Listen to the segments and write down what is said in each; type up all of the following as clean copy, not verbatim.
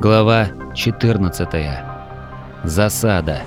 Глава 14. Засада.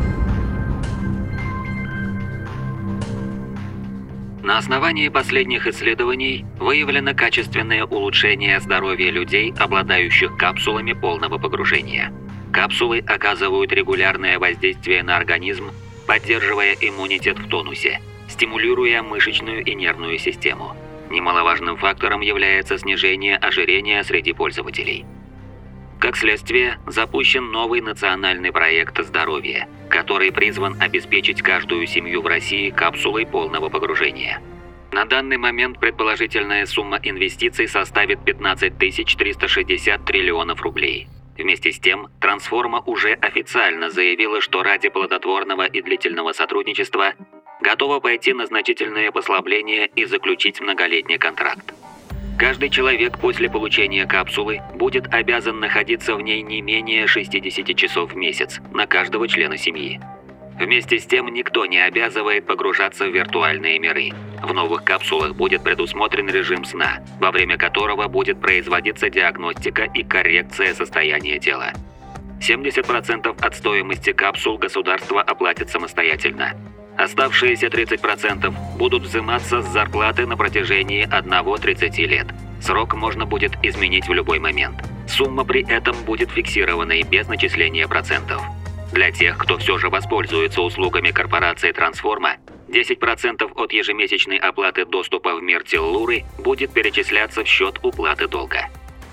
На основании последних исследований выявлено качественное улучшение здоровья людей, обладающих капсулами полного погружения. Капсулы оказывают регулярное воздействие на организм, поддерживая иммунитет в тонусе, стимулируя мышечную и нервную систему. Немаловажным фактором является снижение ожирения среди пользователей. Как следствие, запущен новый национальный проект здоровья, который призван обеспечить каждую семью в России капсулой полного погружения. На данный момент предположительная сумма инвестиций составит 15 360 триллионов рублей. Вместе с тем, Трансформа уже официально заявила, что ради плодотворного и длительного сотрудничества готова пойти на значительные послабления и заключить многолетний контракт. Каждый человек после получения капсулы будет обязан находиться в ней не менее 60 часов в месяц на каждого члена семьи. Вместе с тем никто не обязывает погружаться в виртуальные миры. В новых капсулах будет предусмотрен режим сна, во время которого будет производиться диагностика и коррекция состояния тела. 70% от стоимости капсул государство оплатит самостоятельно. Оставшиеся 30% будут взиматься с зарплаты на протяжении 1-30 лет. Срок можно будет изменить в любой момент. Сумма при этом будет фиксированной без начисления процентов. Для тех, кто все же воспользуется услугами корпорации Трансформа, 10% от ежемесячной оплаты доступа в мир Теллуры будет перечисляться в счет уплаты долга.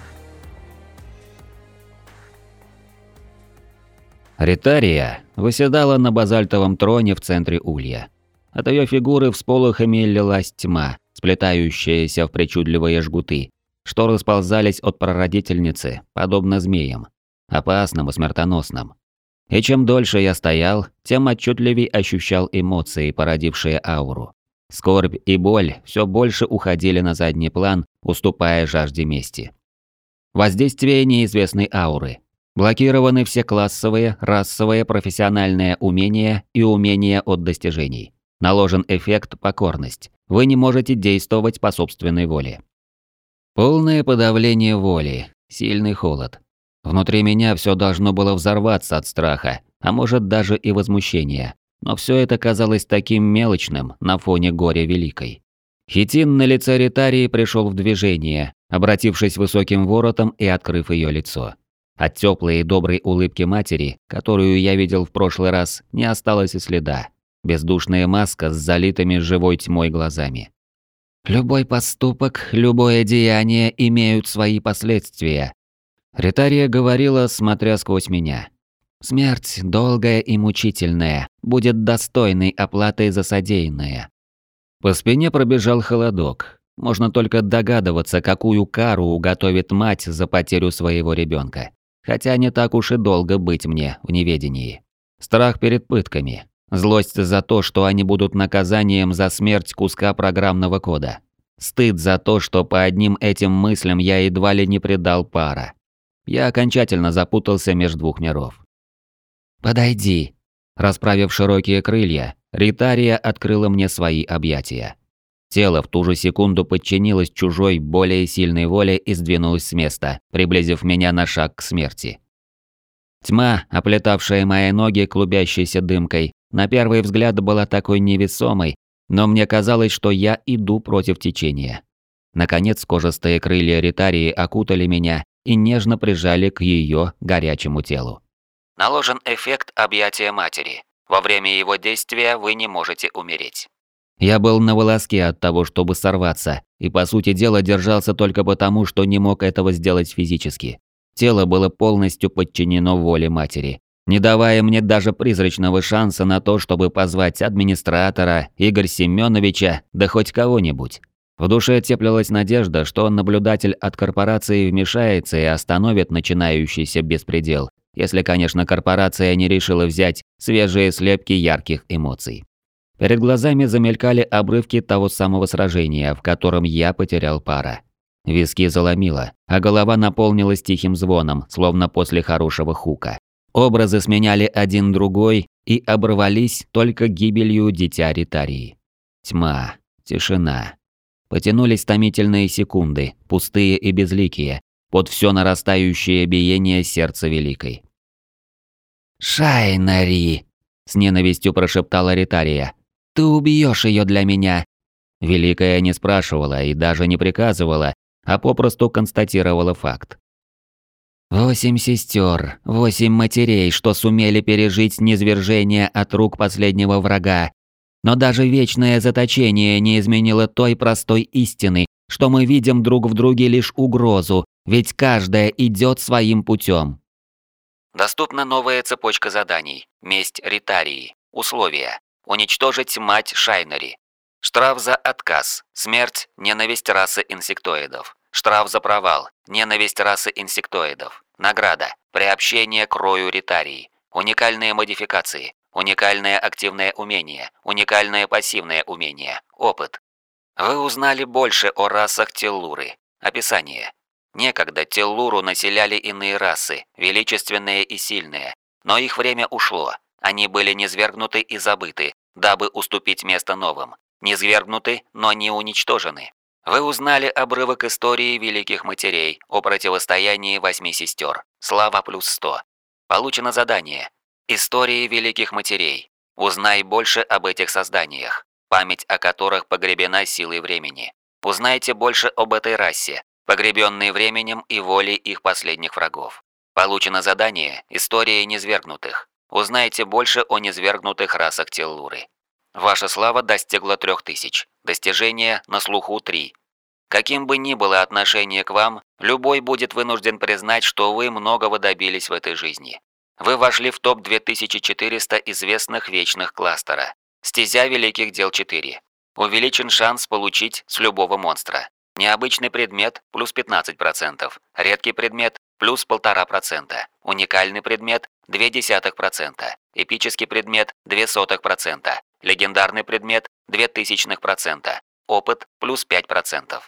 Ритария восседала на базальтовом троне в центре улья. От ее фигуры всполохами лилась тьма, сплетающаяся в причудливые жгуты, что расползались от прародительницы, подобно змеям, опасным и смертоносным. И чем дольше я стоял, тем отчетливее ощущал эмоции, породившие ауру. Скорбь и боль все больше уходили на задний план, уступая жажде мести. Воздействие неизвестной ауры. Блокированы все классовые, расовые, профессиональные умения и умения от достижений. Наложен эффект покорность. Вы не можете действовать по собственной воле. Полное подавление воли, сильный холод. Внутри меня все должно было взорваться от страха, а может даже и возмущения. Но все это казалось таким мелочным на фоне горя великой. Хитин на лице Ритарии пришел в движение, обратившись высоким воротом и открыв ее лицо. От теплой и доброй улыбки матери, которую я видел в прошлый раз, не осталось и следа. Бездушная маска с залитыми живой тьмой глазами. «Любой поступок, любое деяние имеют свои последствия», — Ритария говорила, смотря сквозь меня. «Смерть, долгая и мучительная, будет достойной оплатой за содеянное». По спине пробежал холодок. Можно только догадываться, какую кару уготовит мать за потерю своего ребенка. Хотя не так уж и долго быть мне в неведении. Страх перед пытками. Злость за то, что они будут наказанием за смерть куска программного кода. Стыд за то, что по одним этим мыслям я едва ли не предал пара. Я окончательно запутался между двух миров. «Подойди». Расправив широкие крылья, Ритария открыла мне свои объятия. Тело в ту же секунду подчинилось чужой, более сильной воле и сдвинулось с места, приблизив меня на шаг к смерти. Тьма, оплетавшая мои ноги клубящейся дымкой, на первый взгляд была такой невесомой, но мне казалось, что я иду против течения. Наконец, кожистые крылья Ритарии окутали меня и нежно прижали к ее горячему телу. Наложен эффект объятия матери. Во время его действия вы не можете умереть. Я был на волоске от того, чтобы сорваться, и по сути дела держался только потому, что не мог этого сделать физически. Тело было полностью подчинено воле матери, не давая мне даже призрачного шанса на то, чтобы позвать администратора, Игоря Семеновича, да хоть кого-нибудь. В душе теплилась надежда, что наблюдатель от корпорации вмешается и остановит начинающийся беспредел, если, конечно, корпорация не решила взять свежие слепки ярких эмоций. Перед глазами замелькали обрывки того самого сражения, в котором я потерял пара. Виски заломило, а голова наполнилась тихим звоном, словно после хорошего хука. Образы сменяли один другой и оборвались только гибелью дитя Ритарии. Тьма, тишина. Потянулись томительные секунды, пустые и безликие, под все нарастающее биение сердца Великой. «Шайнари!» – с ненавистью прошептала Ритария. «Ты убьешь ее для меня!» Великая не спрашивала и даже не приказывала, а попросту констатировала факт. 8 сестер, 8 матерей, что сумели пережить низвержение от рук последнего врага. Но даже вечное заточение не изменило той простой истины, что мы видим друг в друге лишь угрозу, ведь каждая идет своим путем. Доступна новая цепочка заданий. Месть Ритарии. Условия. Уничтожить мать Шайнари. Штраф за отказ. Смерть. Ненависть расы инсектоидов. Штраф за провал. Ненависть расы инсектоидов. Награда. Приобщение к рою Ритарии. Уникальные модификации. Уникальное активное умение. Уникальное пассивное умение. Опыт. Вы узнали больше о расах Теллуры. Описание. Некогда Теллуру населяли иные расы, величественные и сильные. Но их время ушло. Они были низвергнуты и забыты, дабы уступить место новым. Низвергнуты, но не уничтожены. Вы узнали обрывок истории великих матерей о противостоянии 8 сестер. Слава +100. Получено задание. Истории великих матерей. Узнай больше об этих созданиях, память о которых погребена силой времени. Узнайте больше об этой расе, погребенные временем и волей их последних врагов. Получено задание «История низвергнутых». Узнайте больше о низвергнутых расах Теллуры. Ваша слава достигла 3000. Достижение на слуху 3. Каким бы ни было отношение к вам, любой будет вынужден признать, что вы многого добились в этой жизни. Вы вошли в топ 2400 известных вечных кластера. Стезя великих дел 4. Увеличен шанс получить с любого монстра. Необычный предмет – плюс 15%, редкий предмет – плюс 1,5%, уникальный предмет – 0,2%, эпический предмет – 0,02%, легендарный предмет – 0,00%, опыт – плюс 5%.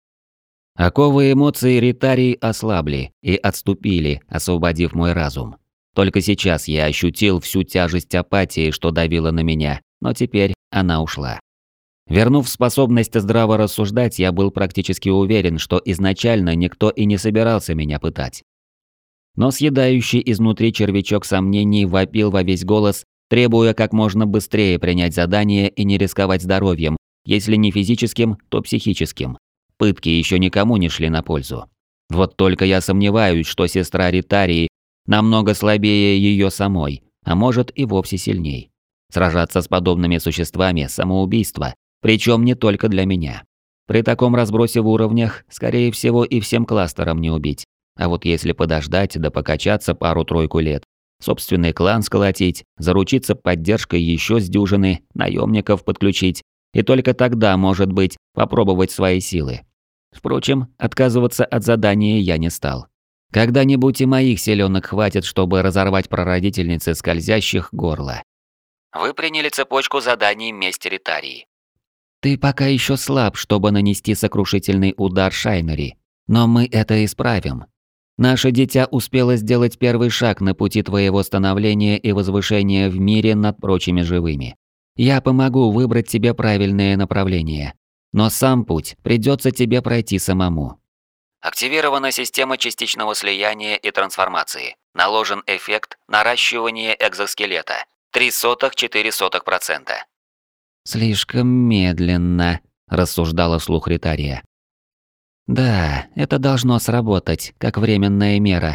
Оковы эмоций Ритарии ослабли и отступили, освободив мой разум. Только сейчас я ощутил всю тяжесть апатии, что давила на меня, но теперь она ушла. Вернув способность здраво рассуждать, я был практически уверен, что изначально никто и не собирался меня пытать. Но съедающий изнутри червячок сомнений вопил во весь голос, требуя как можно быстрее принять задание и не рисковать здоровьем, если не физическим, то психическим. Пытки еще никому не шли на пользу. Вот только я сомневаюсь, что сестра Ритарии намного слабее ее самой, а может и вовсе сильней. Сражаться с подобными существами – самоубийство. Причем не только для меня. При таком разбросе в уровнях, скорее всего, и всем кластерам не убить. А вот если подождать да покачаться пару-тройку лет, собственный клан сколотить, заручиться поддержкой еще с дюжины, наемников подключить, и только тогда, может быть, попробовать свои силы. Впрочем, отказываться от задания я не стал. Когда-нибудь и моих селенок хватит, чтобы разорвать прародительницы скользящих горло. Вы приняли цепочку заданий «Месть Ритарии». Ты пока еще слаб, чтобы нанести сокрушительный удар Шайнари, но мы это исправим. Наше дитя успело сделать первый шаг на пути твоего становления и возвышения в мире над прочими живыми. Я помогу выбрать тебе правильное направление, но сам путь придется тебе пройти самому. Активирована система частичного слияния и трансформации. Наложен эффект наращивания экзоскелета. 0,03–0,04%. «Слишком медленно», – рассуждала вслух Ритария. «Да, это должно сработать, как временная мера.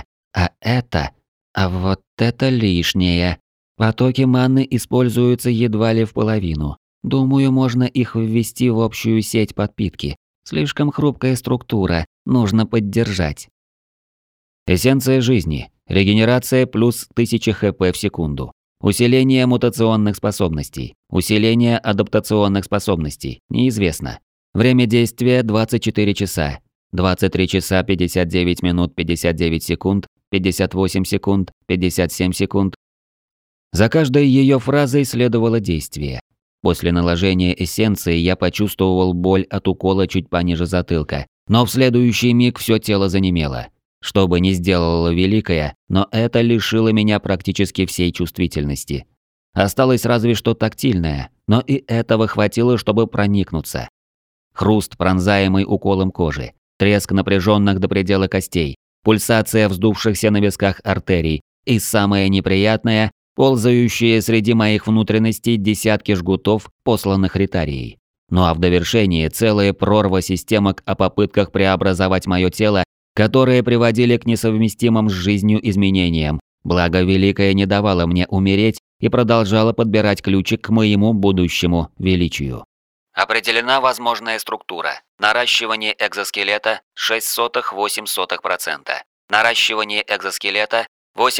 А вот это лишнее. Потоки маны используются едва ли в половину. Думаю, можно их ввести в общую сеть подпитки. Слишком хрупкая структура, нужно поддержать». Эссенция жизни. Регенерация плюс 1000 хп в секунду. Усиление мутационных способностей. Усиление адаптационных способностей. Неизвестно. Время действия 24 часа. 23 часа 59 минут 59 секунд, 58 секунд, 57 секунд. За каждой ее фразой следовало действие. После наложения эссенции я почувствовал боль от укола чуть пониже затылка, но в следующий миг все тело занемело. Что бы ни сделала Великая, но это лишило меня практически всей чувствительности. Осталось разве что тактильное, но и этого хватило, чтобы проникнуться. Хруст, пронзаемый уколом кожи. треск напряженных до предела костей, пульсация вздувшихся на висках артерий и самое неприятное – ползающие среди моих внутренностей десятки жгутов, посланных Ритарией. Ну а в довершении целая прорва системок о попытках преобразовать мое тело, которые приводили к несовместимым с жизнью изменениям, благо Великая не давала мне умереть и продолжала подбирать ключик к моему будущему величию. Определена возможная структура. Наращивание экзоскелета 0,06–0,08%. Наращивание экзоскелета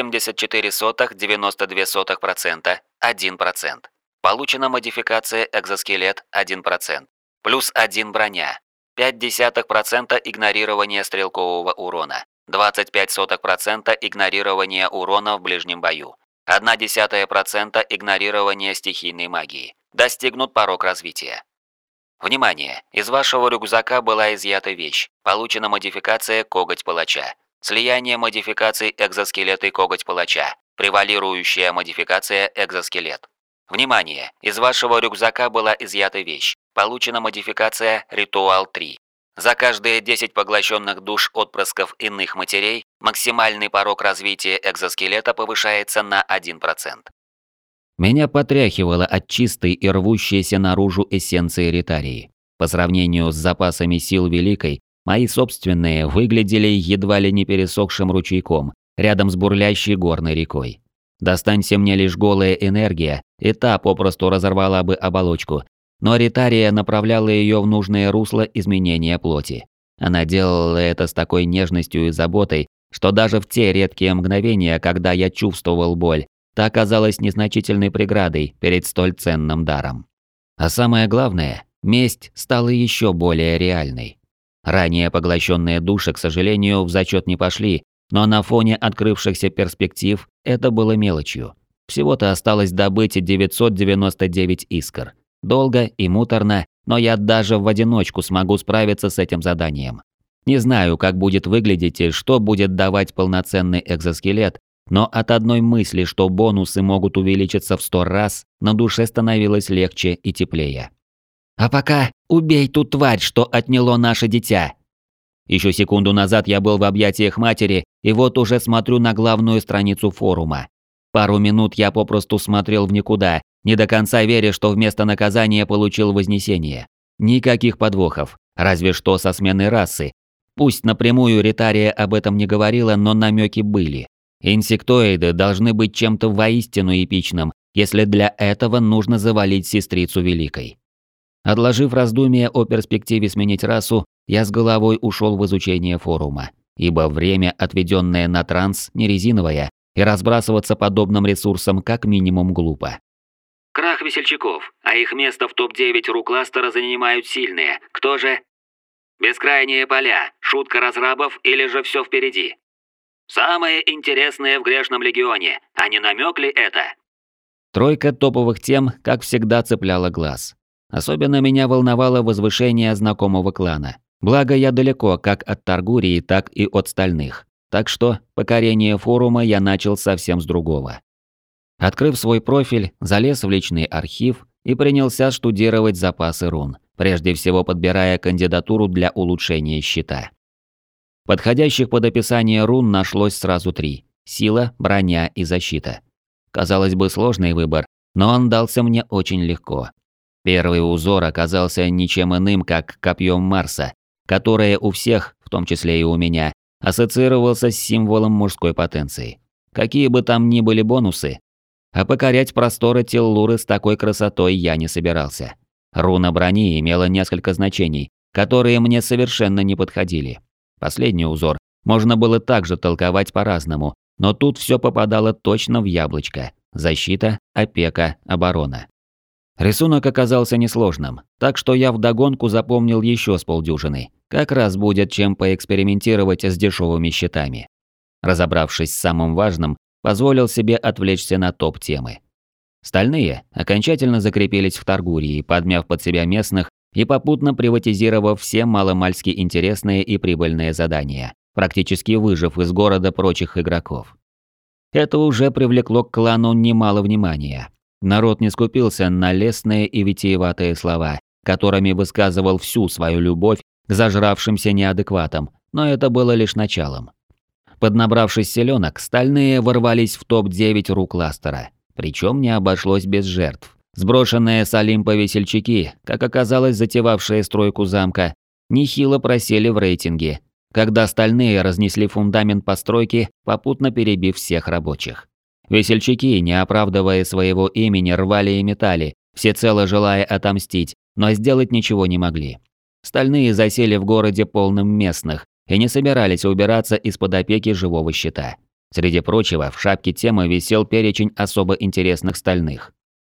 84,92%, 1%. Получена модификация экзоскелет 1%. Плюс 1 броня. 0,5% игнорирование стрелкового урона. 0,25% игнорирование урона в ближнем бою. 0,1% игнорирование стихийной магии. Достигнут порог развития. Внимание! Из вашего рюкзака была изъята вещь. Получена модификация коготь палача. Слияние модификаций экзоскелет и коготь палача. Превалирующая модификация экзоскелет. Внимание! Из вашего рюкзака была изъята вещь. Получена модификация Ритуал 3. За каждые 10 поглощенных душ отпрысков иных матерей максимальный порог развития экзоскелета повышается на 1%. Меня потряхивало от чистой и рвущейся наружу эссенции Ритарии. По сравнению с запасами сил Великой, мои собственные выглядели едва ли не пересохшим ручейком, рядом с бурлящей горной рекой. Достанься мне лишь голая энергия, и та попросту разорвала бы оболочку, но Ритария направляла ее в нужное русло изменения плоти. Она делала это с такой нежностью и заботой, что даже в те редкие мгновения, когда я чувствовал боль, та оказалась незначительной преградой перед столь ценным даром. А самое главное, месть стала еще более реальной. Ранее поглощенные души, к сожалению, в зачет не пошли, но на фоне открывшихся перспектив это было мелочью. Всего-то осталось добыть 999 искр. Долго и муторно, но я даже в одиночку смогу справиться с этим заданием. Не знаю, как будет выглядеть и что будет давать полноценный экзоскелет, но от одной мысли, что бонусы могут увеличиться в 100 раз, на душе становилось легче и теплее. А пока убей ту тварь, что отняло наше дитя. Еще секунду назад я был в объятиях матери, и вот уже смотрю на главную страницу форума. Пару минут я попросту смотрел в никуда, не до конца веря, что вместо наказания получил вознесение. Никаких подвохов, разве что со сменой расы. Пусть напрямую Ритария об этом не говорила, но намеки были. Инсектоиды должны быть чем-то воистину эпичным, если для этого нужно завалить сестрицу Великой. Отложив раздумья о перспективе сменить расу, я с головой ушел в изучение форума, ибо время, отведенное на транс, не резиновое, и разбрасываться подобным ресурсом как минимум глупо. Крах весельчаков, а их место в топ-9 ру-кластера занимают сильные. Кто же? Бескрайние поля, шутка разрабов или же все впереди? Самое интересное в Грешном Легионе, а не намек ли это? Тройка топовых тем, как всегда, цепляла глаз. Особенно меня волновало возвышение знакомого клана. Благо я далеко как от Таргурии, так и от Стальных. Так что покорение форума я начал совсем с другого. Открыв свой профиль, залез в личный архив и принялся штудировать запасы рун, прежде всего подбирая кандидатуру для улучшения щита. Подходящих под описание рун нашлось сразу 3 – сила, броня и защита. Казалось бы, сложный выбор, но он дался мне очень легко. Первый узор оказался ничем иным, как копьем Марса, которое у всех, в том числе и у меня, ассоциировался с символом мужской потенции. Какие бы там ни были бонусы, а покорять просторы Теллуры с такой красотой я не собирался. Руна брони имела несколько значений, которые мне совершенно не подходили. Последний узор можно было также толковать по-разному, но тут все попадало точно в яблочко. Защита, опека, оборона. Рисунок оказался несложным, так что я вдогонку запомнил еще с полдюжины. Как раз будет чем поэкспериментировать с дешевыми щитами. Разобравшись с самым важным, позволил себе отвлечься на топ-темы. Стальные окончательно закрепились в Таргурии, подмяв под себя местных и попутно приватизировав все маломальски интересные и прибыльные задания, практически выжив из города прочих игроков. Это уже привлекло к клану немало внимания. Народ не скупился на лестные и витиеватые слова, которыми высказывал всю свою любовь к зажравшимся неадекватам, но это было лишь началом. Поднабравшись селенок, стальные ворвались в топ-9 рук Ластера. Причем не обошлось без жертв. Сброшенные с Олимпа весельчаки, как оказалось затевавшие стройку замка, нехило просели в рейтинге, когда стальные разнесли фундамент постройки, попутно перебив всех рабочих. Весельчаки, не оправдывая своего имени, рвали и метали, всецело желая отомстить, но сделать ничего не могли. Стальные засели в городе полным местных и не собирались убираться из-под опеки живого щита. Среди прочего, в шапке темы висел перечень особо интересных стальных,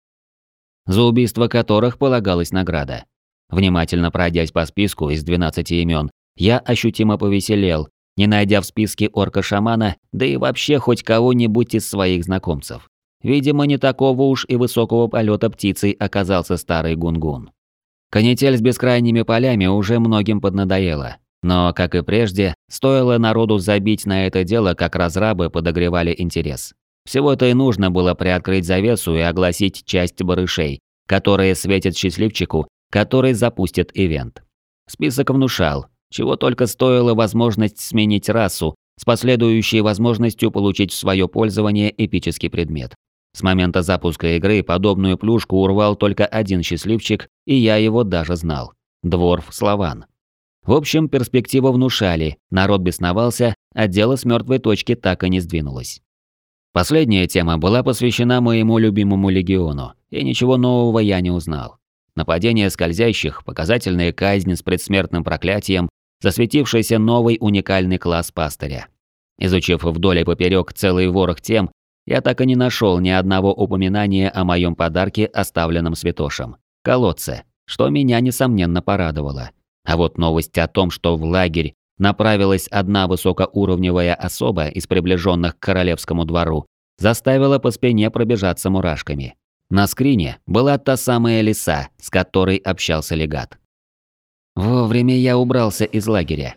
за убийство которых полагалась награда. Внимательно пройдясь по списку из 12 имен, я ощутимо повеселел, не найдя в списке орка-шамана, да и вообще хоть кого-нибудь из своих знакомцев. Видимо, не такого уж и высокого полета птицей оказался старый Гунгун. Канитель с бескрайними полями уже многим поднадоела. Но, как и прежде, стоило народу забить на это дело, как разрабы подогревали интерес. Всего-то и нужно было приоткрыть завесу и огласить часть барышей, которые светят счастливчику, который запустит ивент. Список внушал, чего только стоила возможность сменить расу, с последующей возможностью получить в свое пользование эпический предмет. С момента запуска игры подобную плюшку урвал только один счастливчик, и я его даже знал. Дворф Слован. В общем, перспективы внушали, народ бесновался, а дело с мертвой точки так и не сдвинулось. Последняя тема была посвящена моему любимому легиону, и ничего нового я не узнал. Нападение скользящих, показательная казнь с предсмертным проклятием, засветившийся новый уникальный класс пастыря. Изучив вдоль и поперек целый ворох тем, я так и не нашел ни одного упоминания о моем подарке, оставленном святошем – колодце, что меня несомненно порадовало. А вот новость о том, что в лагерь направилась одна высокоуровневая особа из приближенных к королевскому двору, заставила по спине пробежаться мурашками. На скрине была та самая лиса, с которой общался легат. Вовремя я убрался из лагеря.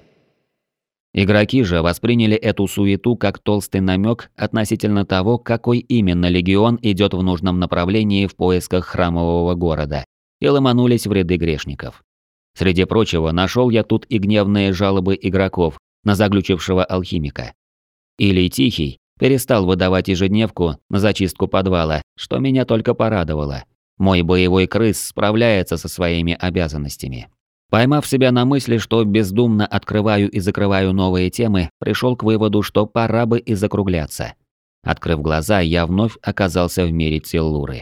Игроки же восприняли эту суету как толстый намек относительно того, какой именно легион идет в нужном направлении в поисках храмового города, и ломанулись в ряды грешников. Среди прочего, нашел я тут и гневные жалобы игроков на заглючившего алхимика. Илий Тихий перестал выдавать ежедневку на зачистку подвала, что меня только порадовало. Мой боевой крыс справляется со своими обязанностями. Поймав себя на мысли, что бездумно открываю и закрываю новые темы, пришел к выводу, что пора бы и закругляться. Открыв глаза, я вновь оказался в мире Целлуры.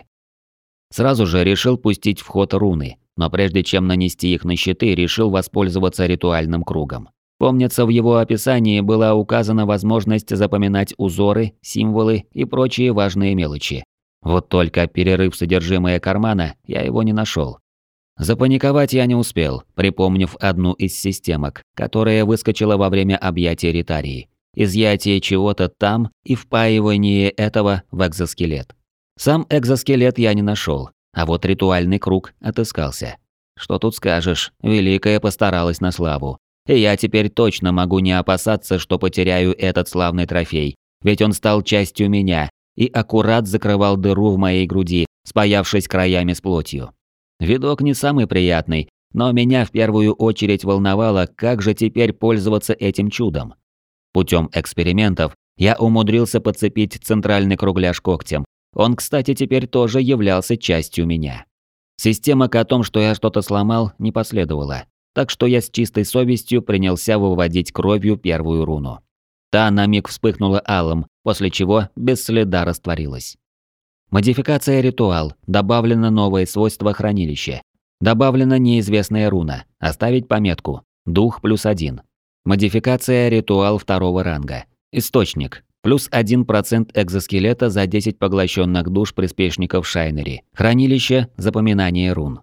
Сразу же решил пустить в ход руны, но прежде чем нанести их на щиты, решил воспользоваться ритуальным кругом. Помнится, в его описании была указана возможность запоминать узоры, символы и прочие важные мелочи. Вот только, перерыв содержимое кармана, я его не нашел. Запаниковать я не успел, припомнив одну из системок, которая выскочила во время объятия Ритарии. Изъятие чего-то там и впаивание этого в экзоскелет. Сам экзоскелет я не нашел, а вот ритуальный круг отыскался. Что тут скажешь, Великая постаралась на славу. И я теперь точно могу не опасаться, что потеряю этот славный трофей, ведь он стал частью меня и аккурат закрывал дыру в моей груди, спаявшись краями с плотью. Видок не самый приятный, но меня в первую очередь волновало, как же теперь пользоваться этим чудом. Путем экспериментов я умудрился подцепить центральный кругляш когтем. Он, кстати, теперь тоже являлся частью меня. Системок о том, что я что-то сломал, не последовало, так что я с чистой совестью принялся выводить кровью первую руну. Та на миг вспыхнула алым, после чего без следа растворилась. Модификация ритуал, добавлено новое свойство хранилища. Добавлена неизвестная руна, оставить пометку «Дух +1». Модификация ритуал второго ранга. Источник. Плюс 1% экзоскелета за 10 поглощенных душ приспешников Шайнери. Хранилище запоминание рун.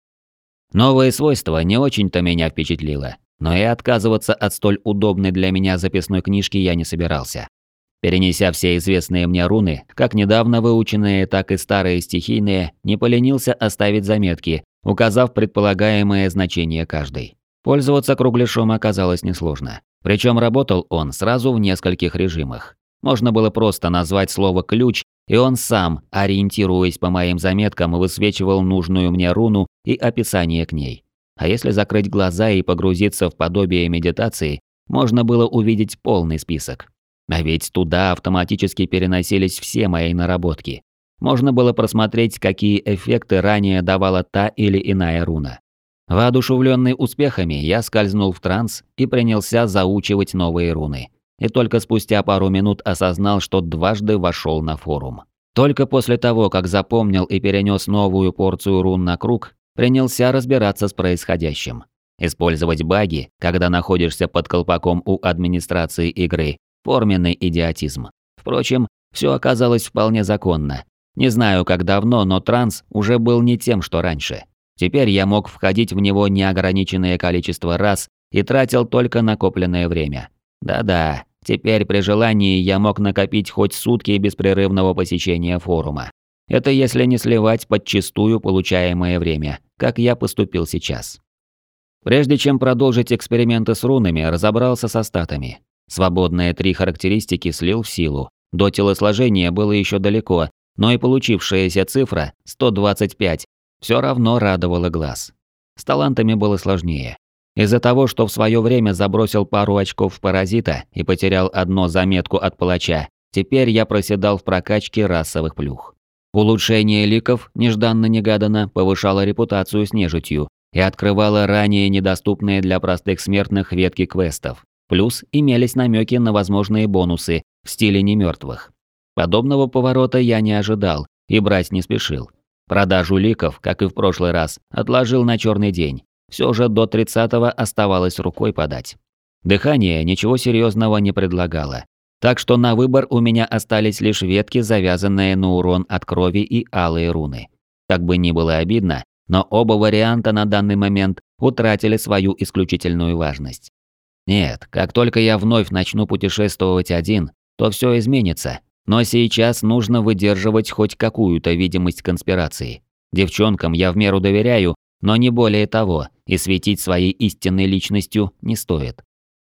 Новое свойство не очень-то меня впечатлило, но и отказываться от столь удобной для меня записной книжки я не собирался. Перенеся все известные мне руны, как недавно выученные, так и старые стихийные, не поленился оставить заметки, указав предполагаемое значение каждой. Пользоваться кругляшом оказалось несложно. Причем работал он сразу в нескольких режимах. Можно было просто назвать слово «ключ», и он сам, ориентируясь по моим заметкам, высвечивал нужную мне руну и описание к ней. А если закрыть глаза и погрузиться в подобие медитации, можно было увидеть полный список. А ведь туда автоматически переносились все мои наработки. Можно было просмотреть, какие эффекты ранее давала та или иная руна. Воодушевленный успехами, я скользнул в транс и принялся заучивать новые руны. И только спустя пару минут осознал, что дважды вошел на форум. Только после того, как запомнил и перенес новую порцию рун на круг, принялся разбираться с происходящим. Использовать баги, когда находишься под колпаком у администрации игры, форменный идиотизм. Впрочем, все оказалось вполне законно. Не знаю, как давно, но транс уже был не тем, что раньше. Теперь я мог входить в него неограниченное количество раз и тратил только накопленное время. Да-да, теперь при желании я мог накопить хоть сутки беспрерывного посещения форума. Это если не сливать подчистую получаемое время, как я поступил сейчас. Прежде чем продолжить эксперименты с рунами, разобрался со статами. Свободные 3 характеристики слил в силу. До телосложения было еще далеко, но и получившаяся цифра 125 все равно радовала глаз. С талантами было сложнее. Из-за того, что в свое время забросил пару очков в паразита и потерял одно заметку от палача, теперь я проседал в прокачке расовых плюх. Улучшение ликов нежданно-негаданно повышало репутацию с нежитью и открывало ранее недоступные для простых смертных ветки квестов. Плюс имелись намеки на возможные бонусы в стиле немертвых. Подобного поворота я не ожидал и брать не спешил. Продажу ликов, как и в прошлый раз, отложил на черный день. Все же до 30-го оставалось рукой подать. Дыхание ничего серьезного не предлагало. Так что на выбор у меня остались лишь ветки, завязанные на урон от крови и алые руны. Как бы ни было обидно, но оба варианта на данный момент утратили свою исключительную важность. Нет, как только я вновь начну путешествовать один, то все изменится. Но сейчас нужно выдерживать хоть какую-то видимость конспирации. Девчонкам я в меру доверяю, но не более того, и светить своей истинной личностью не стоит.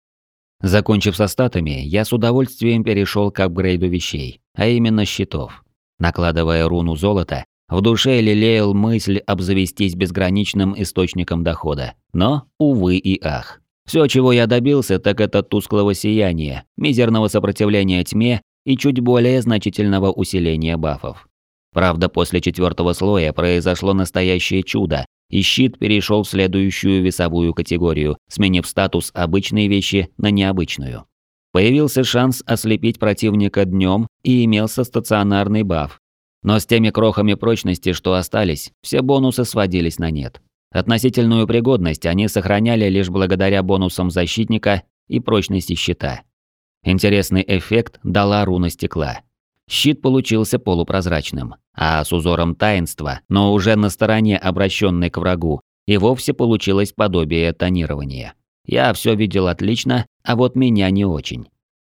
Закончив со статами, я с удовольствием перешел к апгрейду вещей, а именно щитов. Накладывая руну золота, в душе лелеял мысль обзавестись безграничным источником дохода. Но, увы и ах. Все, чего я добился, так это тусклого сияния, мизерного сопротивления тьме и чуть более значительного усиления бафов. Правда, после 4-го слоя произошло настоящее чудо, и щит перешел в следующую весовую категорию, сменив статус обычной вещи на необычную. Появился шанс ослепить противника днем и имелся стационарный баф. Но с теми крохами прочности, что остались, все бонусы сводились на нет. Относительную пригодность они сохраняли лишь благодаря бонусам защитника и прочности щита. Интересный эффект дала руна стекла. Щит получился полупрозрачным, а с узором таинства, но уже на стороне, обращенной к врагу, и вовсе получилось подобие тонирования. Я все видел отлично, а вот меня не очень.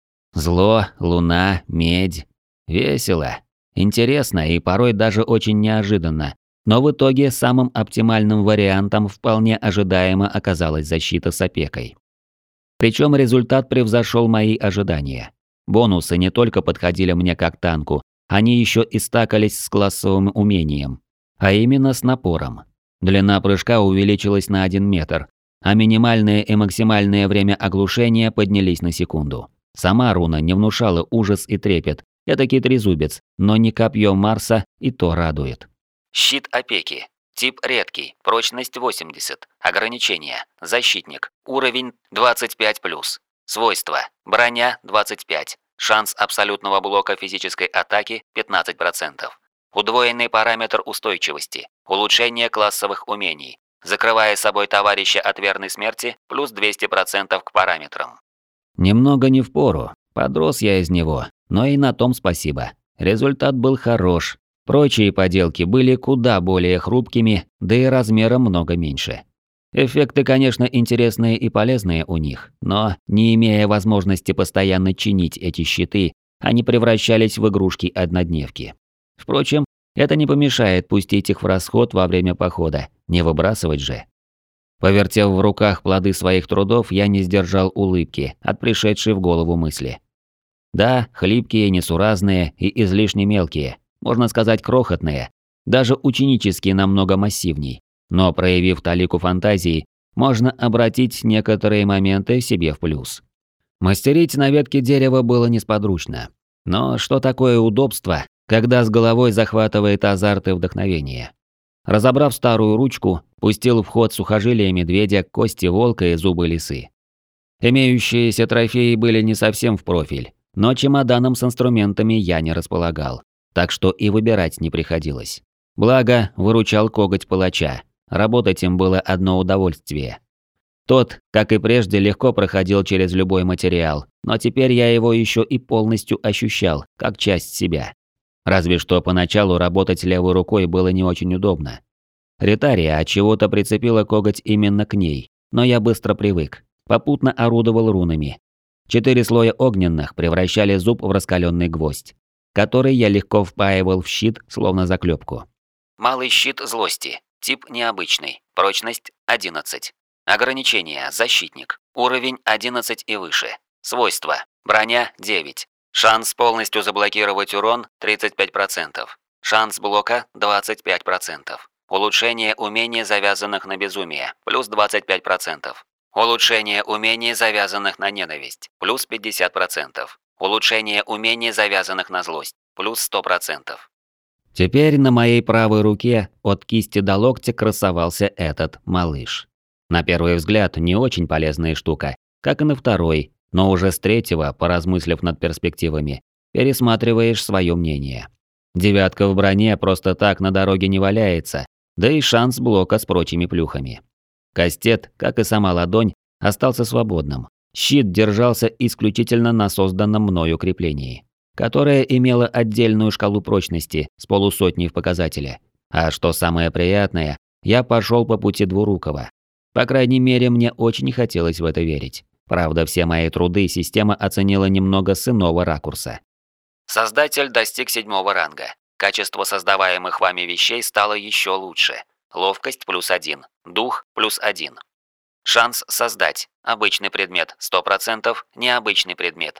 Зло, луна, медь. Весело. Интересно и порой даже очень неожиданно. Но в итоге самым оптимальным вариантом вполне ожидаемо оказалась защита с опекой. Причем результат превзошел мои ожидания. Бонусы не только подходили мне как танку, они еще и стакались с классовым умением. А именно с напором. Длина прыжка увеличилась на 1 метр, а минимальное и максимальное время оглушения поднялись на секунду. Сама руна не внушала ужас и трепет, этакий трезубец, но не копье Марса, и то радует. Щит опеки. Тип редкий. Прочность 80. Ограничения. Защитник. Уровень 25+. Свойства. Броня 25. Шанс абсолютного блока физической атаки 15%. Удвоенный параметр устойчивости. Улучшение классовых умений. Закрывая собой товарища от верной смерти, плюс 200% к параметрам. Немного не впору. Подрос я из него, но и на том спасибо. Результат был хорош. Прочие поделки были куда более хрупкими, да и размером много меньше. Эффекты, конечно, интересные и полезные у них, но, не имея возможности постоянно чинить эти щиты, они превращались в игрушки-однодневки. Впрочем, это не помешает пустить их в расход во время похода, не выбрасывать же. Повертев в руках плоды своих трудов, я не сдержал улыбки от пришедшей в голову мысли. Да, хлипкие, несуразные и излишне мелкие, можно сказать крохотные, даже ученические намного массивней. Но проявив талику фантазии, можно обратить некоторые моменты себе в плюс. Мастерить на ветке дерева было несподручно. Но что такое удобство, когда с головой захватывает азарт и вдохновение? Разобрав старую ручку, пустил в ход сухожилия медведя, кости волка и зубы лисы. Имеющиеся трофеи были не совсем в профиль, но чемоданом с инструментами я не располагал, так что и выбирать не приходилось. Благо, выручал коготь палача, работать им было одно удовольствие. Тот, как и прежде, легко проходил через любой материал, но теперь я его еще и полностью ощущал, как часть себя. Разве что поначалу работать левой рукой было не очень удобно. Ритария отчего-то прицепила коготь именно к ней, но я быстро привык. Попутно орудовал рунами. 4 слоя огненных превращали зуб в раскаленный гвоздь, который я легко впаивал в щит, словно заклепку. Малый щит злости. Тип необычный. Прочность 11. Ограничение. Защитник. Уровень 11 и выше. Свойства. Броня 9. Шанс полностью заблокировать урон 35%. Шанс блока 25%. Улучшение умений, завязанных на безумие, плюс 25%. Улучшение умений, завязанных на ненависть, плюс 50%. Улучшение умений, завязанных на злость, плюс 100%. Теперь на моей правой руке от кисти до локтя красовался этот малыш. На первый взгляд, не очень полезная штука, как и на второй, но уже с третьего, поразмыслив над перспективами, пересматриваешь свое мнение. 9 в броне просто так на дороге не валяется, да и шанс блока с прочими плюхами. Кастет, как и сама ладонь, остался свободным. Щит держался исключительно на созданном мною креплении, которое имело отдельную шкалу прочности с полусотней в показателе. А что самое приятное, я пошел по пути двурукого. По крайней мере, мне очень хотелось в это верить. Правда, все мои труды система оценила немного с иного ракурса. Создатель достиг 7-го ранга. Качество создаваемых вами вещей стало еще лучше. Ловкость плюс 1. Дух плюс 1. Шанс создать. Обычный предмет 100%, необычный предмет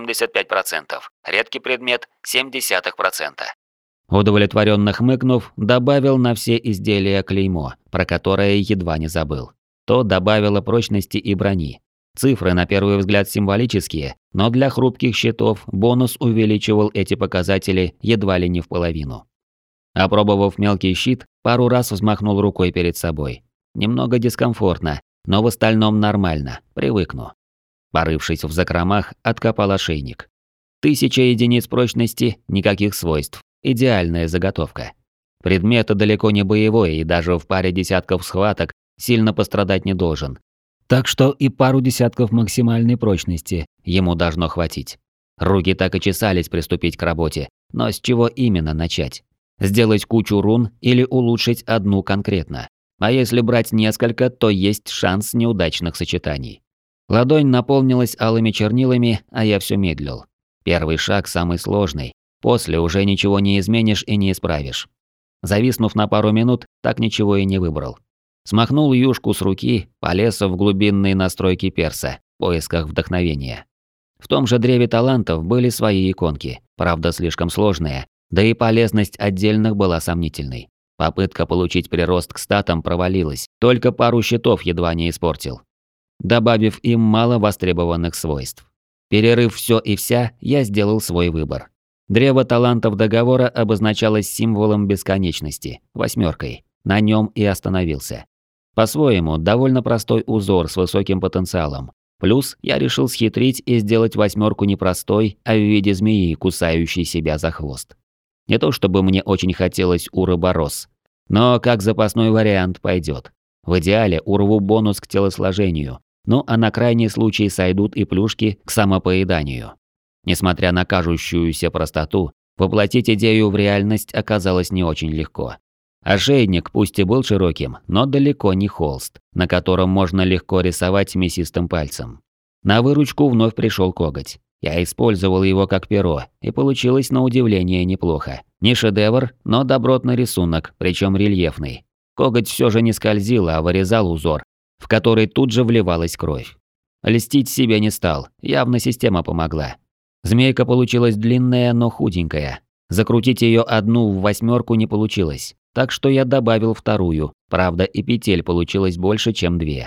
85%, редкий предмет 0,7%. Удовлетворенно хмыкнув, добавил на все изделия клеймо, про которое едва не забыл. То добавило прочности и брони. Цифры на первый взгляд символические, но для хрупких щитов бонус увеличивал эти показатели едва ли не в половину. Опробовав мелкий щит, пару раз взмахнул рукой перед собой. Немного дискомфортно, но в остальном нормально, привыкну. Порывшись в закромах, откопал ошейник. 1000 единиц прочности, никаких свойств. Идеальная заготовка. Предмет далеко не боевой и даже в паре десятков схваток сильно пострадать не должен. Так что и пару десятков максимальной прочности ему должно хватить. Руки так и чесались приступить к работе, но с чего именно начать? Сделать кучу рун или улучшить одну конкретно? А если брать несколько, то есть шанс неудачных сочетаний. Ладонь наполнилась алыми чернилами, а я все медлил. Первый шаг самый сложный, после уже ничего не изменишь и не исправишь. Зависнув на пару минут, так ничего и не выбрал. Смахнул юшку с руки, полез в глубинные настройки перса, в поисках вдохновения. В том же древе талантов были свои иконки, правда слишком сложные, да и полезность отдельных была сомнительной. Попытка получить прирост к статам провалилась, только пару щитов едва не испортил, добавив им мало востребованных свойств. Перерыв все и вся, я сделал свой выбор. Древо талантов договора обозначалось символом бесконечности, 8. На нем и остановился. По-своему, довольно простой узор с высоким потенциалом. Плюс я решил схитрить и сделать 8 не простой, а в виде змеи, кусающей себя за хвост. Не то чтобы мне очень хотелось уроборос, но как запасной вариант пойдет. В идеале урву бонус к телосложению, ну а на крайний случай сойдут и плюшки к самопоеданию. Несмотря на кажущуюся простоту, воплотить идею в реальность оказалось не очень легко. Ошейник пусть и был широким, но далеко не холст, на котором можно легко рисовать мясистым пальцем. На выручку вновь пришел коготь. Я использовал его как перо, и получилось на удивление неплохо. Не шедевр, но добротный рисунок, причем рельефный. Коготь все же не скользил, а вырезал узор, в который тут же вливалась кровь. Льстить себе не стал, явно система помогла. Змейка получилась длинная, но худенькая. Закрутить ее одну в 8 не получилось, так что я добавил вторую, правда и петель получилось больше, чем 2.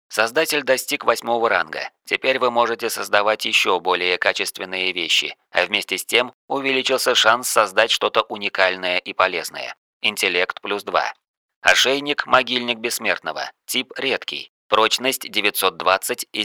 Создатель достиг 8-го ранга. Теперь вы можете создавать еще более качественные вещи, а вместе с тем увеличился шанс создать что-то уникальное и полезное. Интеллект +2. Ошейник «Могильник Бессмертного». Тип редкий. Прочность 920 из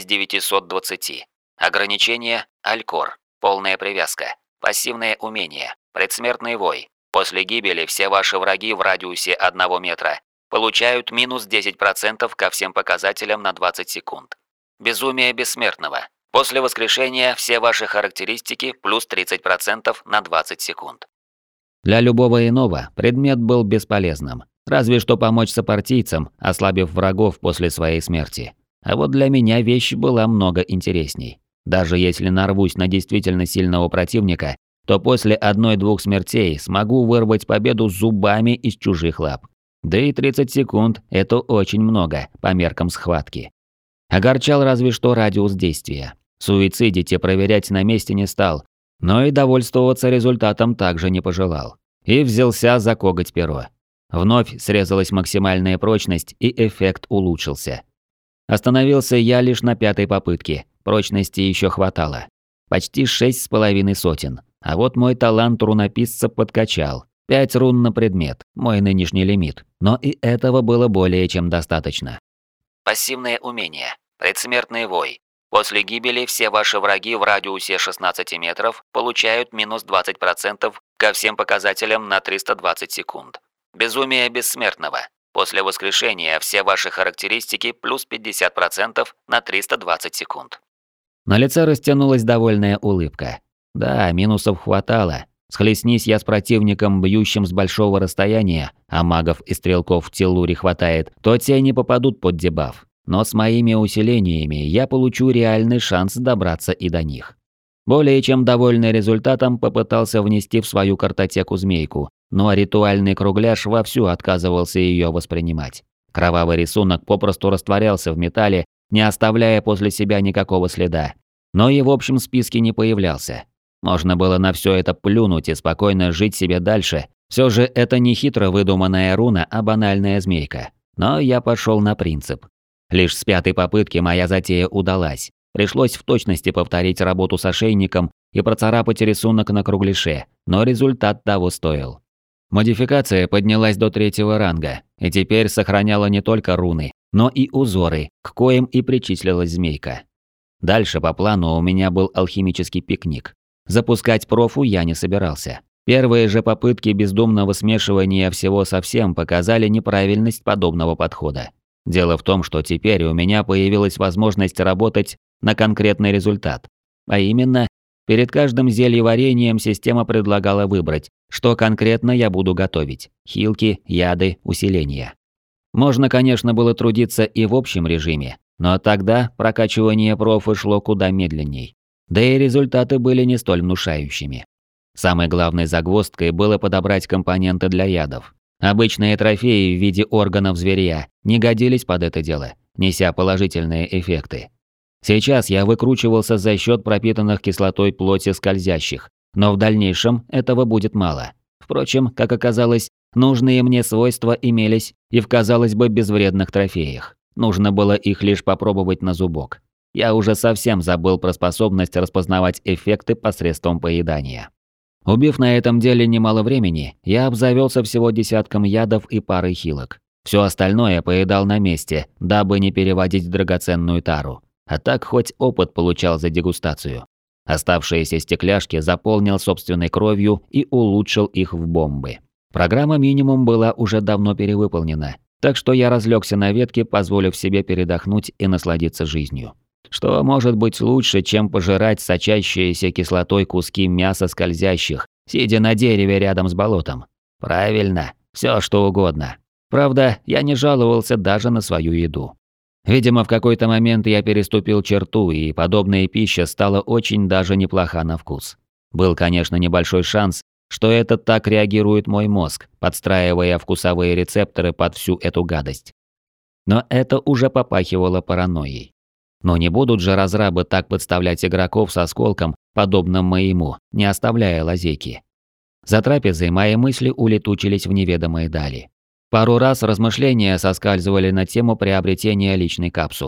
920. Ограничение «Алькор». Полная привязка. Пассивное умение. Предсмертный вой. После гибели все ваши враги в радиусе 1 метра получают минус 10% ко всем показателям на 20 секунд. Безумие Бессмертного. После воскрешения все ваши характеристики плюс 30% на 20 секунд. Для любого иного предмет был бесполезным. Разве что помочь сопартийцам, ослабив врагов после своей смерти. А вот для меня вещь была много интересней. Даже если нарвусь на действительно сильного противника, то после 1-2 смертей смогу вырвать победу зубами из чужих лап. Да и 30 секунд – это очень много по меркам схватки. Огорчал разве что радиус действия. Суицидити проверять на месте не стал, но и довольствоваться результатом также не пожелал. И взялся за коготь перо. Вновь срезалась максимальная прочность, и эффект улучшился. Остановился я лишь на 5-й попытке, прочности еще хватало. Почти 6,5 сотен. А вот мой талант рунописца подкачал. 5 рун на предмет, мой нынешний лимит. Но и этого было более чем достаточно. Пассивное умение. Предсмертный вой. После гибели все ваши враги в радиусе 16 метров получают минус 20% ко всем показателям на 320 секунд. Безумие Бессмертного. После воскрешения все ваши характеристики плюс 50% на 320 секунд. На лице растянулась довольная улыбка. Да, минусов хватало. Схлестнись я с противником, бьющим с большого расстояния, а магов и стрелков в Теллуре хватает, то те не попадут под дебаф. Но с моими усилениями я получу реальный шанс добраться и до них. Более чем довольный результатом попытался внести в свою картотеку змейку, но ритуальный кругляш вовсю отказывался ее воспринимать. Кровавый рисунок попросту растворялся в металле, не оставляя после себя никакого следа. Но и в общем списке не появлялся. Можно было на все это плюнуть и спокойно жить себе дальше. Все же это не хитро выдуманная руна, а банальная змейка. Но я пошел на принцип. Лишь с 5-й попытки моя затея удалась. Пришлось в точности повторить работу с ошейником и процарапать рисунок на кругляше, но результат того стоил. Модификация поднялась до 3-го ранга, и теперь сохраняла не только руны, но и узоры, к коим и причислилась змейка. Дальше по плану у меня был алхимический пикник. Запускать профу я не собирался. Первые же попытки бездумного смешивания всего совсем показали неправильность подобного подхода. Дело в том, что теперь у меня появилась возможность работать на конкретный результат. А именно, перед каждым зельеварением система предлагала выбрать, что конкретно я буду готовить – хилки, яды, усиления. Можно, конечно, было трудиться и в общем режиме, но тогда прокачивание профы шло куда медленней. Да и результаты были не столь внушающими. Самой главной загвоздкой было подобрать компоненты для ядов. Обычные трофеи в виде органов зверя не годились под это дело, неся положительные эффекты. Сейчас я выкручивался за счет пропитанных кислотой плоти скользящих, но в дальнейшем этого будет мало. Впрочем, как оказалось, нужные мне свойства имелись и в, казалось бы, безвредных трофеях. Нужно было их лишь попробовать на зубок. Я уже совсем забыл про способность распознавать эффекты посредством поедания. Убив на этом деле немало времени, я обзавелся всего десятком ядов и парой хилок. Все остальное поедал на месте, дабы не переводить драгоценную тару. А так хоть опыт получал за дегустацию. Оставшиеся стекляшки заполнил собственной кровью и улучшил их в бомбы. Программа минимум была уже давно перевыполнена, так что я разлегся на ветке, позволив себе передохнуть и насладиться жизнью. Что может быть лучше, чем пожирать сочащиеся кислотой куски мяса скользящих, сидя на дереве рядом с болотом? Правильно, все что угодно. Правда, я не жаловался даже на свою еду. Видимо, в какой-то момент я переступил черту, и подобная пища стала очень даже неплоха на вкус. Был, конечно, небольшой шанс, что это так реагирует мой мозг, подстраивая вкусовые рецепторы под всю эту гадость. Но это уже попахивало паранойей. Но не будут же разрабы так подставлять игроков с осколком, подобным моему, не оставляя лазейки. За трапезой мои мысли улетучились в неведомые дали. Пару раз размышления соскальзывали на тему приобретения личной капсулы.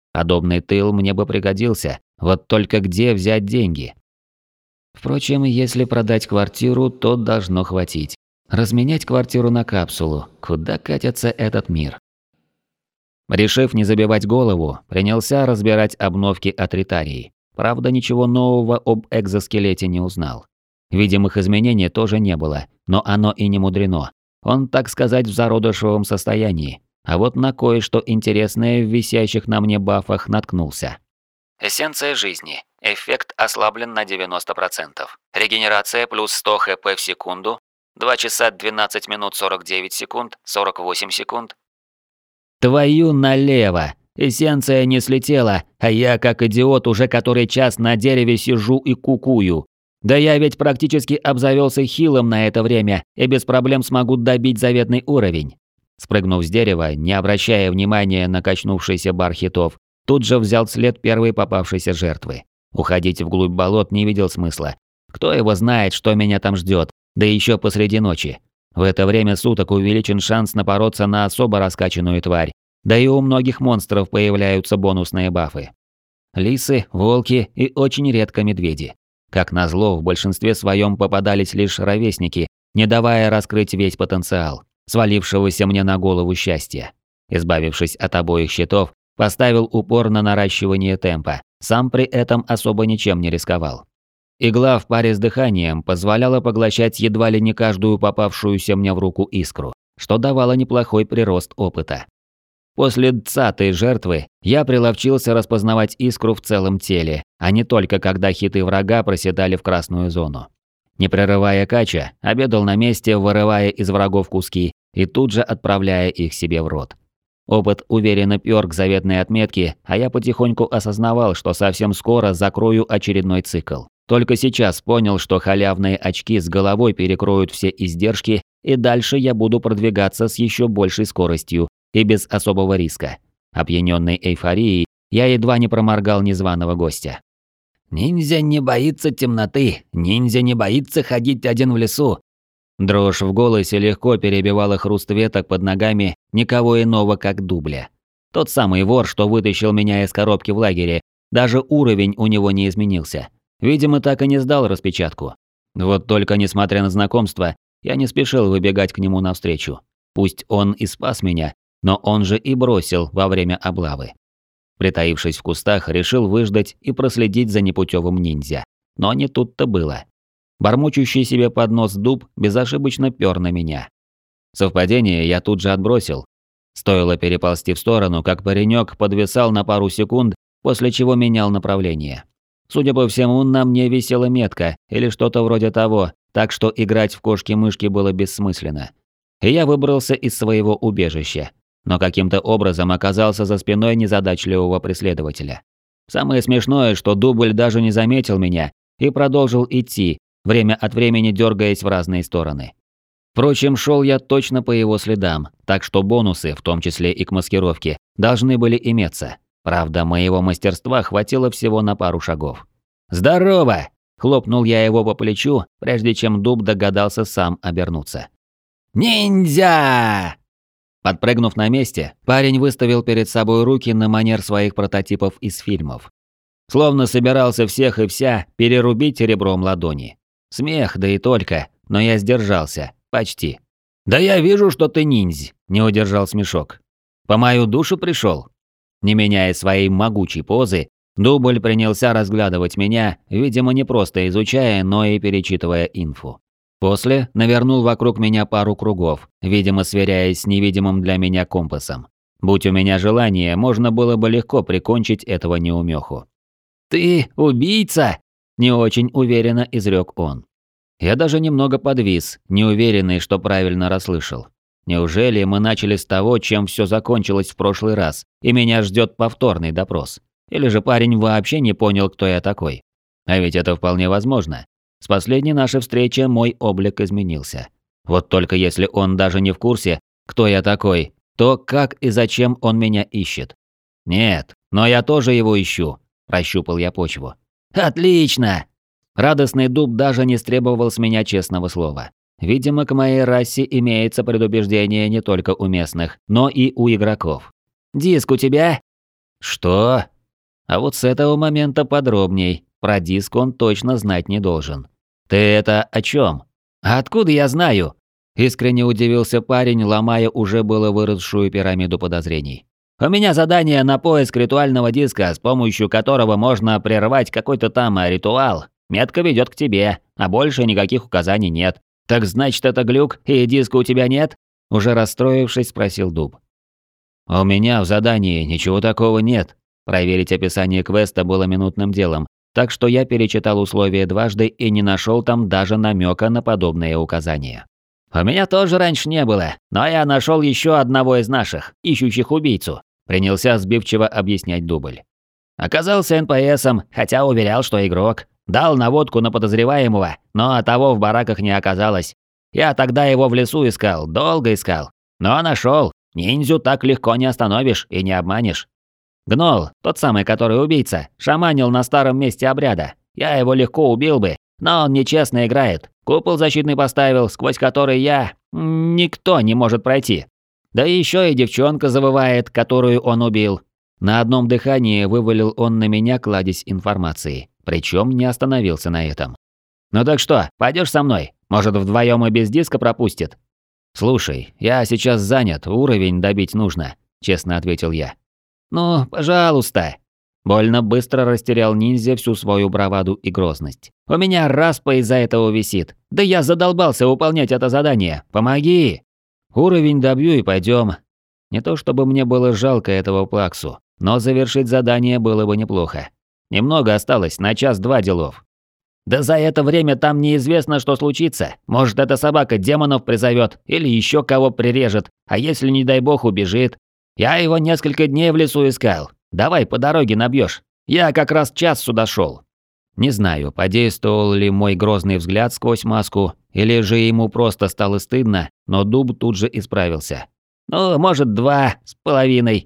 Подобный тыл мне бы пригодился, вот только где взять деньги? Впрочем, если продать квартиру, то должно хватить. Разменять квартиру на капсулу, куда катится этот мир? Решив не забивать голову, принялся разбирать обновки от Ритарии. Правда, ничего нового об экзоскелете не узнал. Видимых изменений тоже не было, но оно и не мудрено. Он, так сказать, в зародышевом состоянии. А вот на кое-что интересное в висящих на мне бафах наткнулся. Эссенция жизни. Эффект ослаблен на 90%. Регенерация плюс 100 хп в секунду. 2 часа 12 минут 49 секунд, 48 секунд. Твою налево! Эссенция не слетела, а я, как идиот, уже который час на дереве сижу и кукую. Да я ведь практически обзавелся хилом на это время и без проблем смогу добить заветный уровень. Спрыгнув с дерева, не обращая внимания на качнувшийся бар хитов, тут же взял след первой попавшейся жертвы. Уходить вглубь болот не видел смысла. Кто его знает, что меня там ждет, да еще посреди ночи. В это время суток увеличен шанс напороться на особо раскачанную тварь. Да и у многих монстров появляются бонусные бафы. Лисы, волки и очень редко медведи. Как назло, в большинстве своем попадались лишь ровесники, не давая раскрыть весь потенциал, свалившегося мне на голову счастья. Избавившись от обоих щитов, поставил упор на наращивание темпа, сам при этом особо ничем не рисковал. Игла в паре с дыханием позволяла поглощать едва ли не каждую попавшуюся мне в руку искру, что давало неплохой прирост опыта. После 20-й жертвы я приловчился распознавать искру в целом теле, а не только когда хиты врага проседали в красную зону. Не прерывая кача, обедал на месте, вырывая из врагов куски и тут же отправляя их себе в рот. Опыт уверенно пёр к заветной отметке, а я потихоньку осознавал, что совсем скоро закрою очередной цикл. Только сейчас понял, что халявные очки с головой перекроют все издержки, и дальше я буду продвигаться с еще большей скоростью и без особого риска. Опьянённый эйфорией, я едва не проморгал незваного гостя. «Ниндзя не боится темноты, ниндзя не боится ходить один в лесу». Дрожь в голосе легко перебивала хруст веток под ногами никого иного, как Дубля. Тот самый вор, что вытащил меня из коробки в лагере, даже уровень у него не изменился. Видимо, так и не сдал распечатку. Вот только, несмотря на знакомство, я не спешил выбегать к нему навстречу. Пусть он и спас меня, но он же и бросил во время облавы. Притаившись в кустах, решил выждать и проследить за непутевым ниндзя. Но не тут-то было. Бормочущий себе под нос дуб безошибочно пёр на меня. Совпадение я тут же отбросил. Стоило переползти в сторону, как паренёк подвисал на пару секунд, после чего менял направление. Судя по всему, на мне висела метка или что-то вроде того, так что играть в кошки-мышки было бессмысленно. И я выбрался из своего убежища, но каким-то образом оказался за спиной незадачливого преследователя. Самое смешное, что дубль даже не заметил меня и продолжил идти, время от времени дергаясь в разные стороны. Впрочем, шел я точно по его следам, так что бонусы, в том числе и к маскировке, должны были иметься. Правда, моего мастерства хватило всего на пару шагов. «Здорово!» – хлопнул я его по плечу, прежде чем дуб догадался сам обернуться. «Ниндзя!» Подпрыгнув на месте, парень выставил перед собой руки на манер своих прототипов из фильмов. Словно собирался всех и вся перерубить ребром ладони. Смех, да и только, но я сдержался, почти. «Да я вижу, что ты ниндзь», – не удержал смешок. «По мою душу пришел?» Не меняя своей могучей позы, дубль принялся разглядывать меня, видимо, не просто изучая, но и перечитывая инфу. После навернул вокруг меня пару кругов, видимо, сверяясь с невидимым для меня компасом. Будь у меня желание, можно было бы легко прикончить этого неумеху. «Ты убийца?» – не очень уверенно изрек он. Я даже немного подвис, неуверенный, что правильно расслышал. Неужели мы начали с того, чем все закончилось в прошлый раз, и меня ждет повторный допрос? Или же парень вообще не понял, кто я такой? А ведь это вполне возможно. С последней нашей встречи мой облик изменился. Вот только если он даже не в курсе, кто я такой, то как и зачем он меня ищет? Нет, но я тоже его ищу, прощупал я почву. Отлично! Радостный дуб даже не стребовал с меня честного слова. Видимо, к моей расе имеется предубеждение не только у местных, но и у игроков. «Диск у тебя?» Что? А вот с этого момента подробней. Про диск он точно знать не должен. Ты это о чем? А откуда я знаю? Искренне удивился парень, ломая уже было выросшую пирамиду подозрений. У меня задание на поиск ритуального диска, с помощью которого можно прервать какой-то там ритуал. Метка ведет к тебе, а больше никаких указаний нет. Так значит, это глюк, и диска у тебя нет? Уже расстроившись, спросил Дуб. У меня в задании ничего такого нет. Проверить описание квеста было минутным делом, так что я перечитал условия дважды и не нашел там даже намека на подобные указания. У меня тоже раньше не было, но я нашел еще одного из наших, ищущих убийцу. Принялся сбивчиво объяснять Дубль. Оказался НПСом, хотя уверял, что игрок. Дал наводку на подозреваемого, но того в бараках не оказалось. Я тогда его в лесу искал, долго искал. Но нашел. Ниндзю так легко не остановишь и не обманешь. Гнол, тот самый, который убийца, шаманил на старом месте обряда. Я его легко убил бы, но он нечестно играет. Купол защитный поставил, сквозь который никто не может пройти. Да и еще и девчонка завывает, которую он убил. На одном дыхании вывалил он на меня кладезь информации, причем не остановился на этом. «Ну так что, пойдешь со мной? Может, вдвоем и без диска пропустит?» «Слушай, я сейчас занят, уровень добить нужно», – честно ответил я. «Ну, пожалуйста». Больно быстро растерял ниндзя всю свою браваду и грозность. «У меня распа из-за этого висит. Да я задолбался выполнять это задание. Помоги!» «Уровень добью и пойдем. Не то чтобы мне было жалко этого плаксу, но завершить задание было бы неплохо. Немного осталось, на час-два делов. Да за это время там неизвестно, что случится. Может, эта собака демонов призовет или еще кого прирежет, а если, не дай бог, убежит. Я его несколько дней в лесу искал. Давай по дороге набьешь. Я как раз час сюда шел. Не знаю, подействовал ли мой грозный взгляд сквозь маску, или же ему просто стало стыдно, но Дуб тут же исправился. Ну, может, 2,5.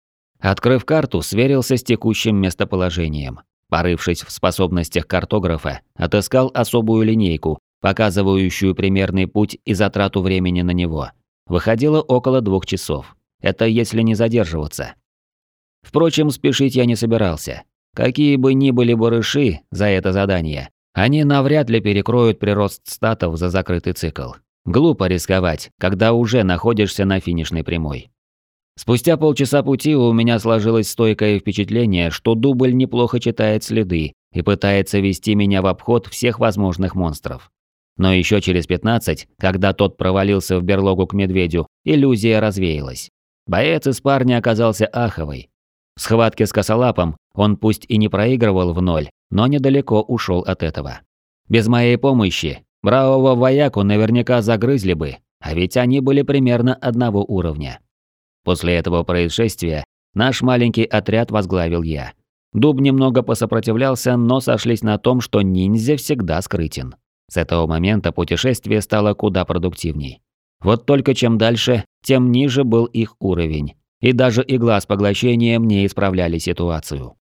Открыв карту, сверился с текущим местоположением. Порывшись в способностях картографа, отыскал особую линейку, показывающую примерный путь и затрату времени на него. Выходило около 2 часов. Это если не задерживаться. Впрочем, спешить я не собирался. Какие бы ни были барыши за это задание, они навряд ли перекроют прирост статов за закрытый цикл. Глупо рисковать, когда уже находишься на финишной прямой. Спустя полчаса пути у меня сложилось стойкое впечатление, что Дубль неплохо читает следы и пытается вести меня в обход всех возможных монстров. Но еще через 15, когда тот провалился в берлогу к медведю, иллюзия развеялась. Боец из парня оказался аховый. В схватке с косолапом он пусть и не проигрывал в ноль, но недалеко ушел от этого. Без моей помощи бравого вояку наверняка загрызли бы, а ведь они были примерно одного уровня. После этого происшествия наш маленький отряд возглавил я. Дуб немного посопротивлялся, но сошлись на том, что ниндзя всегда скрытен. С этого момента путешествие стало куда продуктивней. Вот только чем дальше, тем ниже был их уровень. И даже игла с поглощением не исправляли ситуацию.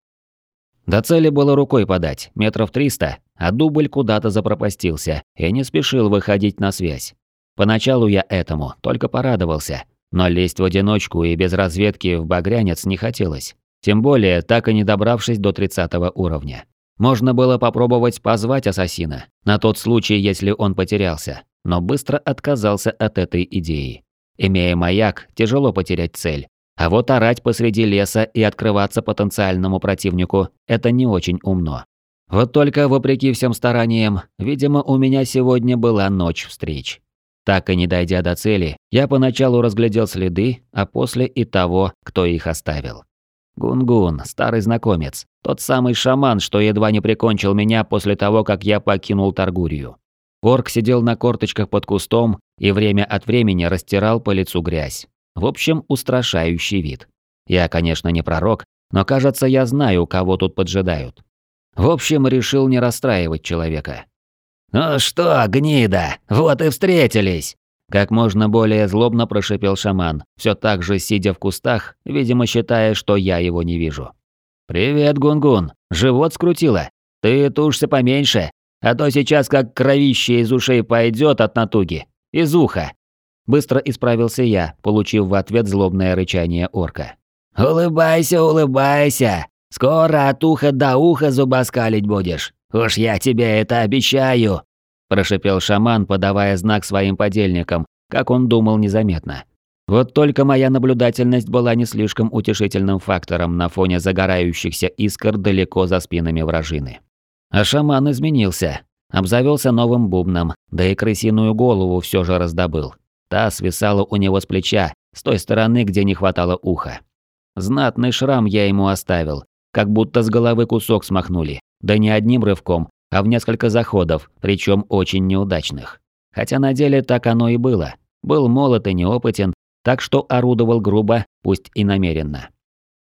До цели было рукой подать, метров 300, а Дубль куда-то запропастился и не спешил выходить на связь. Поначалу я этому только порадовался, но лезть в одиночку и без разведки в багрянец не хотелось. Тем более, так и не добравшись до 30 уровня. Можно было попробовать позвать ассасина, на тот случай, если он потерялся, но быстро отказался от этой идеи. Имея маяк, тяжело потерять цель. А вот орать посреди леса и открываться потенциальному противнику – это не очень умно. Вот только, вопреки всем стараниям, видимо, у меня сегодня была ночь встреч. Так и не дойдя до цели, я поначалу разглядел следы, а после и того, кто их оставил. Гунгун, старый знакомец, тот самый шаман, что едва не прикончил меня после того, как я покинул Таргурию. Орк сидел на корточках под кустом и время от времени растирал по лицу грязь. В общем, устрашающий вид. Я, конечно, не пророк, но кажется, я знаю, кого тут поджидают. В общем, решил не расстраивать человека. «Ну что, гнида, вот и встретились!» Как можно более злобно прошипел шаман, все так же сидя в кустах, видимо, считая, что я его не вижу. «Привет, Гунгун, живот скрутило. Ты тушься поменьше, а то сейчас как кровище из ушей пойдет от натуги. Из уха!» Быстро исправился я, получив в ответ злобное рычание орка. «Улыбайся, улыбайся! Скоро от уха до уха зубоскалить будешь! Уж я тебе это обещаю!» Прошипел шаман, подавая знак своим подельникам, как он думал незаметно. Вот только моя наблюдательность была не слишком утешительным фактором на фоне загорающихся искр далеко за спинами вражины. А шаман изменился, обзавелся новым бубном, да и крысиную голову все же раздобыл. Та свисала у него с плеча, с той стороны, где не хватало уха. Знатный шрам я ему оставил, как будто с головы кусок смахнули, да не одним рывком, а в несколько заходов, причем очень неудачных. Хотя на деле так оно и было. Был молод и неопытен, так что орудовал грубо, пусть и намеренно.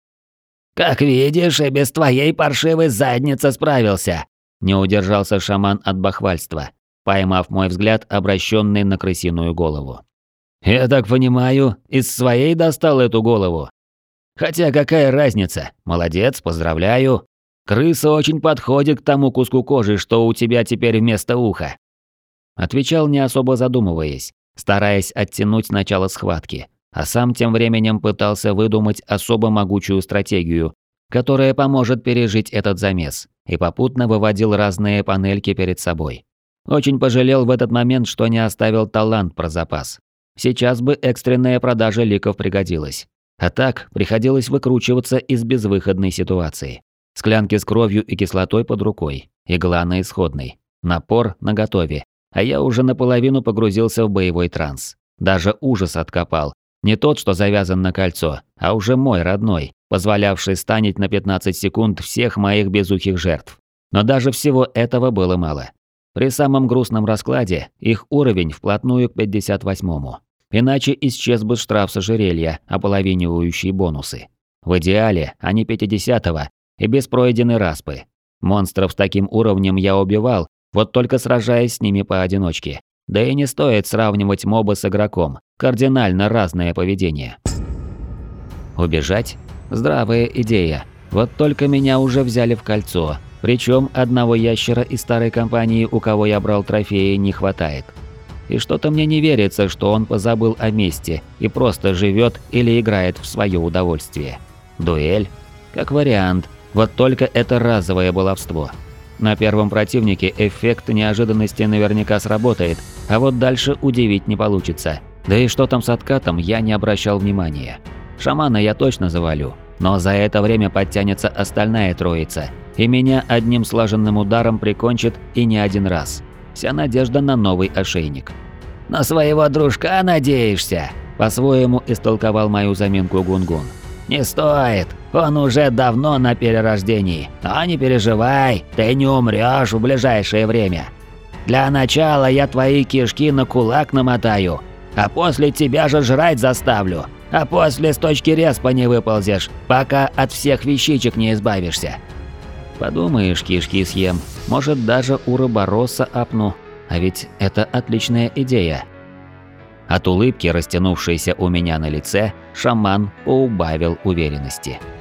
«Как видишь, и без твоей паршивой задницы справился!» Не удержался шаман от бахвальства, поймав мой взгляд, обращенный на крысиную голову. «Я так понимаю, из своей достал эту голову? Хотя какая разница? Молодец, поздравляю. Крыса очень подходит к тому куску кожи, что у тебя теперь вместо уха». Отвечал, не особо задумываясь, стараясь оттянуть начало схватки, а сам тем временем пытался выдумать особо могучую стратегию, которая поможет пережить этот замес, и попутно выводил разные панельки перед собой. Очень пожалел в этот момент, что не оставил талант про запас. Сейчас бы экстренная продажа ликов пригодилась. А так, приходилось выкручиваться из безвыходной ситуации. Склянки с кровью и кислотой под рукой, игла на исходной, напор наготове, а я уже наполовину погрузился в боевой транс. Даже ужас откопал. Не тот, что завязан на кольцо, а уже мой родной, позволявший станить на 15 секунд всех моих безухих жертв. Но даже всего этого было мало. При самом грустном раскладе их уровень вплотную к 58-му. Иначе исчез бы штраф с ожерелья, ополовинивающий бонусы. В идеале они 50-го и без пройденной распы. Монстров с таким уровнем я убивал, вот только сражаясь с ними поодиночке. Да и не стоит сравнивать моба с игроком, кардинально разное поведение. Убежать? Здравая идея. Вот только меня уже взяли в кольцо, причем одного ящера из старой компании, у кого я брал трофеи, не хватает. И что-то мне не верится, что он позабыл о мести и просто живет или играет в свое удовольствие. Дуэль? Как вариант, вот только это разовое баловство. На первом противнике эффект неожиданности наверняка сработает, а вот дальше удивить не получится. Да и что там с откатом, я не обращал внимания. Шамана я точно завалю, но за это время подтянется остальная троица, и меня одним слаженным ударом прикончит и не один раз. Вся надежда на новый ошейник. «На своего дружка надеешься?» – по-своему истолковал мою заминку Гунгун. «Не стоит, он уже давно на перерождении, но не переживай, ты не умрёшь в ближайшее время. Для начала я твои кишки на кулак намотаю, а после тебя же жрать заставлю, а после с точки респа не выползешь, пока от всех вещичек не избавишься». Подумаешь, кишки съем, может даже уробороса апну, а ведь это отличная идея. От улыбки, растянувшейся у меня на лице, шаман поубавил уверенности.